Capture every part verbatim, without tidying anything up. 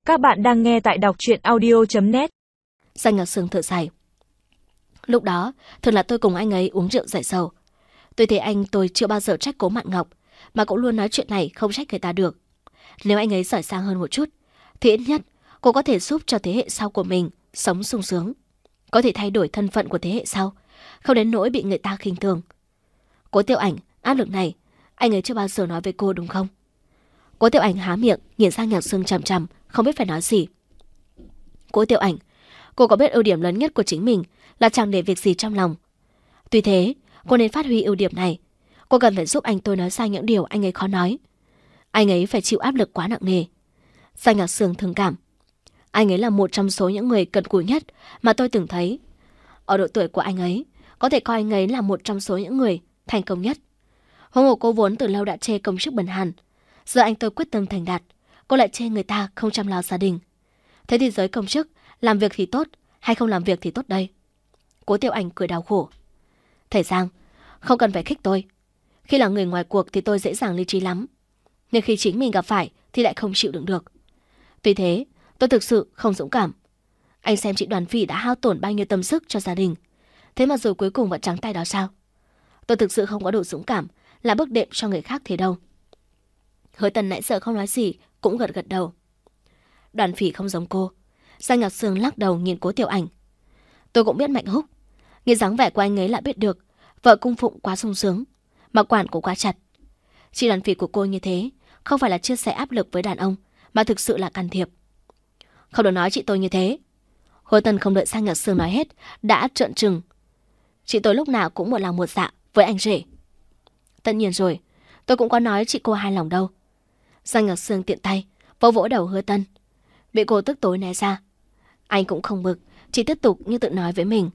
Các bạn đang nghe tại đọc truyện audio chấm net. Giang Ngọc Sương thở dài. Lúc đó, thường là tôi cùng anh ấy uống rượu giải sầu. Tôi thấy anh tôi chưa bao giờ trách Cố Mạn Ngọc, mà cũng luôn nói chuyện này không trách người ta được. Nếu anh ấy giỏi sang hơn một chút, thì ít nhất cô có thể giúp cho thế hệ sau của mình sống sung sướng, có thể thay đổi thân phận của thế hệ sau, không đến nỗi bị người ta khinh thường. Cố Tiểu Ảnh, áp lực này, anh ấy chưa bao giờ nói với cô đúng không? Cố Tiểu Ảnh há miệng, nhìn Giang Ngọc Sương chằm chằm, không biết phải nói gì. Cố Tiểu Ảnh, cô có biết ưu điểm lớn nhất của chính mình là chẳng để việc gì trong lòng. Tuy thế, cô nên phát huy ưu điểm này. Cô cần phải giúp anh tôi nói ra những điều anh ấy khó nói. Anh ấy phải chịu áp lực quá nặng nề. Giang Ngọc Sương thương cảm. Anh ấy là một trong số những người cận cù nhất mà tôi từng thấy. Ở độ tuổi của anh ấy, có thể coi anh ấy là một trong số những người thành công nhất. Huống hồ cô vốn từ lâu đã chê công chức bần hàn. Giờ anh tôi quyết tâm thành đạt, cô lại chê người ta không chăm lo gia đình. Thế thì giới công chức, làm việc thì tốt, hay không làm việc thì tốt đây? Cố Tiểu Ảnh cười đau khổ. Thầy Giang, không cần phải khích tôi. Khi là người ngoài cuộc thì tôi dễ dàng lý trí lắm. Nhưng khi chính mình gặp phải thì lại không chịu đựng được. Tuy thế, tôi thực sự không dũng cảm. Anh xem chị Đoàn Phỉ đã hao tổn bao nhiêu tâm sức cho gia đình. Thế mà rồi cuối cùng vẫn trắng tay đó sao? Tôi thực sự không có đủ dũng cảm là bước đệm cho người khác thế đâu. Hứa Tần nãy giờ không nói gì, cũng gật gật đầu. Đoàn Phỉ không giống cô. Giang Ngọc Sương lắc đầu nhìn Cố Tiểu Ảnh. Tôi cũng biết Mạnh Húc. Nghe dáng vẻ của anh ấy lại biết được vợ cung phụng quá sung sướng, mà quản của quá chặt. Chị Đoàn Phỉ của cô như thế không phải là chia sẻ áp lực với đàn ông, mà thực sự là can thiệp. Không được nói chị tôi như thế. Hứa Tần không đợi Giang Ngọc Sương nói hết đã trợn trừng. Chị tôi lúc nào cũng một lòng một dạ với anh rể. Tất nhiên rồi, tôi cũng có nói chị cô hài lòng đâu. Giang Ngọc Sương tiện tay vỗ vỗ đầu Hứa Tân. Bị cô tức tối né ra. Anh cũng không bực, chỉ tiếp tục như tự nói với mình.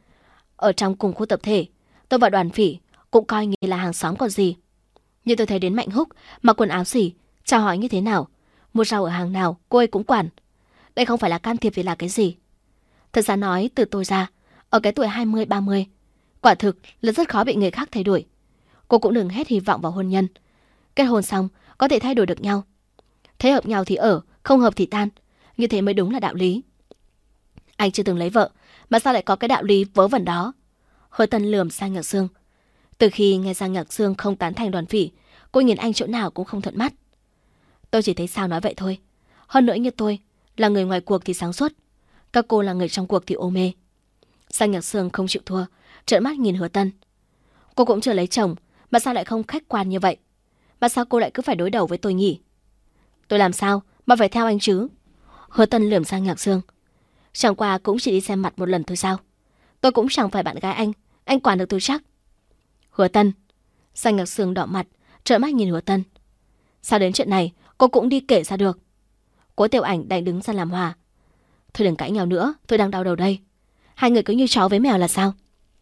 Ở trong cùng khu tập thể, tôi và Đoàn Phỉ cũng coi như là hàng xóm còn gì. Nhưng tôi thấy đến Mạnh Húc mặc quần áo xỉ, chào hỏi như thế nào, mua rau ở hàng nào cô ấy cũng quản. Đây không phải là can thiệp thì là cái gì? Thật ra nói từ tôi ra, ở cái tuổi hai mươi ba mươi, quả thực là rất khó bị người khác thay đổi. Cô cũng đừng hết hy vọng vào hôn nhân. Kết hôn xong có thể thay đổi được nhau. Thế hợp nhau thì ở, không hợp thì tan. Như thế mới đúng là đạo lý. Anh chưa từng lấy vợ, mà sao lại có cái đạo lý vớ vẩn đó? Hứa Tần lườm Giang Ngọc Sương. Từ khi nghe Giang Ngọc Sương không tán thành Đoàn Phỉ, cô nhìn anh chỗ nào cũng không thuận mắt. Tôi chỉ thấy sao nói vậy thôi. Hơn nữa như tôi, là người ngoài cuộc thì sáng suốt, các cô là người trong cuộc thì ô mê. Giang Ngọc Sương không chịu thua, trợn mắt nhìn Hứa Tần. Cô cũng chưa lấy chồng, mà sao lại không khách quan như vậy? Mà sao cô lại cứ phải đối đầu với tôi nhỉ? Tôi làm sao mà phải theo anh chứ? Hứa Tần lườm Giang Ngọc Sương. Chẳng qua cũng chỉ đi xem mặt một lần thôi sao? Tôi cũng chẳng phải bạn gái anh, anh quản được tôi chắc. Hứa Tần. Giang Ngọc Sương đỏ mặt, trợn mắt nhìn Hứa Tần. Sao đến chuyện này cô cũng đi kể ra được? Cố Tiểu Ảnh đành đứng ra làm hòa. Thôi đừng cãi nhau nữa, tôi đang đau đầu đây. Hai người cứ như chó với mèo là sao?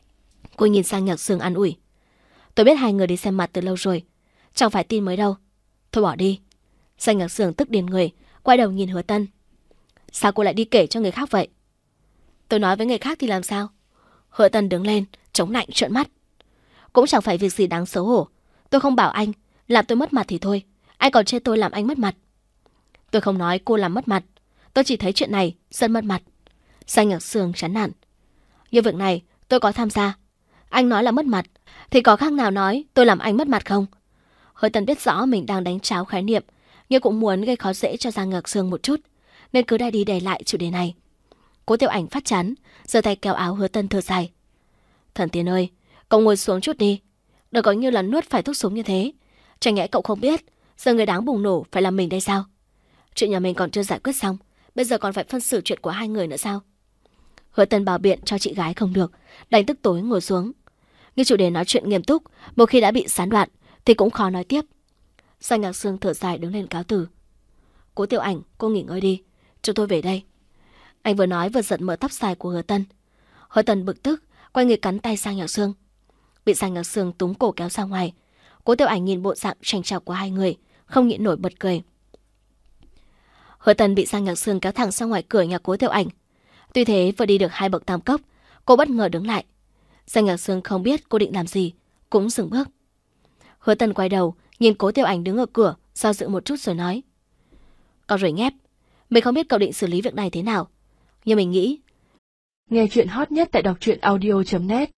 Cô nhìn Giang Ngọc Sương an ủi. Tôi biết hai người đi xem mặt từ lâu rồi, chẳng phải tin mới đâu. Thôi bỏ đi. Giang Ngọc Sương tức điên người, quay đầu nhìn Hứa Tần. Sao cô lại đi kể cho người khác vậy? Tôi nói với người khác thì làm sao? Hứa Tần đứng lên, chống lạnh trợn mắt. Cũng chẳng phải việc gì đáng xấu hổ. Tôi không bảo anh làm tôi mất mặt thì thôi, anh còn chê tôi làm anh mất mặt. Tôi không nói cô làm mất mặt, tôi chỉ thấy chuyện này rất mất mặt. Giang Ngọc Sương chán nản. Như việc này tôi có tham gia. Anh nói là mất mặt, thì có khác nào nói tôi làm anh mất mặt không? Hứa Tần biết rõ mình đang đánh tráo khái niệm, nhưng cũng muốn gây khó dễ cho Giang Ngọc Sương một chút, nên cứ đay đi đẩy lại chủ đề này. Cố Tiểu Ảnh phát chán, giơ tay kéo áo Hứa Tần thở dài. Thần tiên ơi, cậu ngồi xuống chút đi, đừng có như là nuốt phải thuốc súng như thế. Chẳng nhẽ cậu không biết giờ người đáng bùng nổ phải là mình đây sao? Chuyện nhà mình còn chưa giải quyết xong, bây giờ còn phải phân xử chuyện của hai người nữa sao? Hứa Tần bảo biện cho chị gái không được, đành tức tối ngồi xuống. Nhưng chủ đề nói chuyện nghiêm túc, một khi đã bị gián đoạn thì cũng khó nói tiếp. Giang Ngọc Sương thở dài đứng lên cáo từ. Cố Tiểu Ảnh, cô nghỉ ngơi đi, chúng tôi về đây. Anh vừa nói vừa giật mở tóc dài của Hứa Tần. Hứa Tần bực tức, quay người cắn tay Giang Ngọc Sương. Bị Giang Ngọc Sương túm cổ kéo ra ngoài. Cố Tiểu Ảnh nhìn bộ dạng chảnh chọc của hai người, không nhịn nổi bật cười. Hứa Tần bị Giang Ngọc Sương kéo thẳng ra ngoài cửa nhà Cố Tiểu Ảnh. Tuy thế vừa đi được hai bậc tam cốc, cô bất ngờ đứng lại. Giang Ngọc Sương không biết cô định làm gì, cũng dừng bước. Hứa Tần quay đầu, nhìn Cố Tiểu Ảnh đứng ở cửa, do dự một chút rồi nói. Con rồi nhép, Mình không biết cậu định xử lý việc này thế nào, nhưng mình nghĩ... Nghe chuyện hot nhất tại đọc truyện audio chấm net